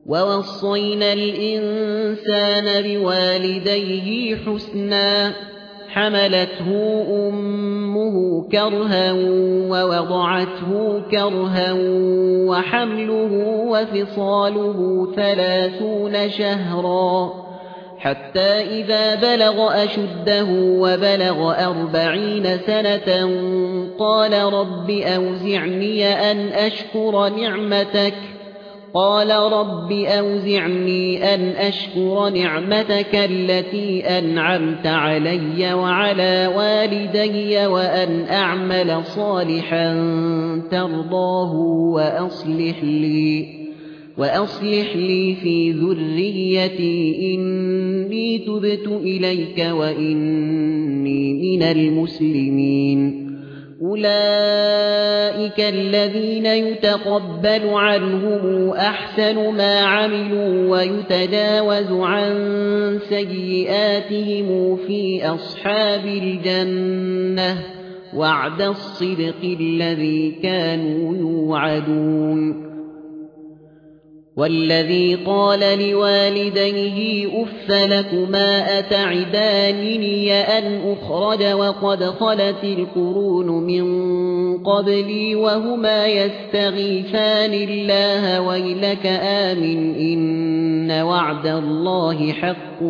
ووصينا الإنسان بوالديه حسنا حملته أمه كرها ووضعته كرها وحمله وفصاله 30 شهرا حتى إذا بلغ أشده وبلغ 40 سنة قال رب أوزعني أن أشكر نعمتك التي أنعمت علي وعلى والدي وأن أعمل صالحا ترضاه وأصلح لي في ذريتي إني تبت إليك وإني من المسلمين. أولئك الذين يتقبل عنهم أحسن ما عملوا ويتجاوز عن سيئاتهم في أصحاب الجنة وعد الصدق الذي كانوا يوعدون. والذي قال لوالديه أف لكما أتعدانني أن أخرج وقد خلت القرون من قبلي وهما يستغيثان الله ويلك آمن إن وعد الله حق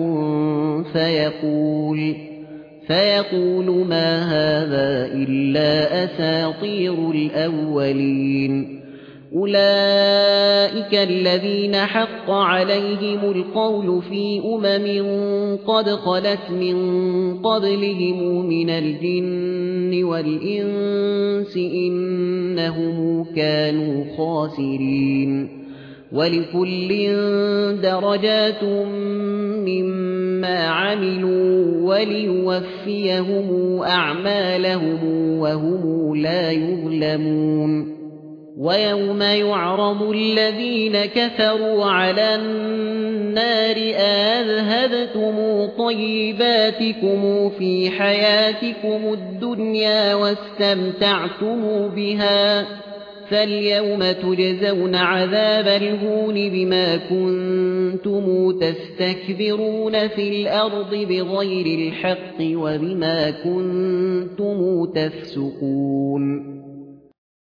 فيقول ما هذا إلا أساطير الأولين. أولئك الذين حق عليهم القول في قد خلت من قبلهم من الجن والإنس إنهم كانوا خاسرين. ولكل درجات مما عملوا وليوفيهم أعمالهم وهم لا يظلمون. ويوم يعرض الذين كفروا على النار أذهبتم طيباتكم في حياتكم الدنيا واستمتعتم بها فاليوم تجزون عذاب الهون بما كنتم تستكبرون في الأرض بغير الحق وبما كنتم تفسقون.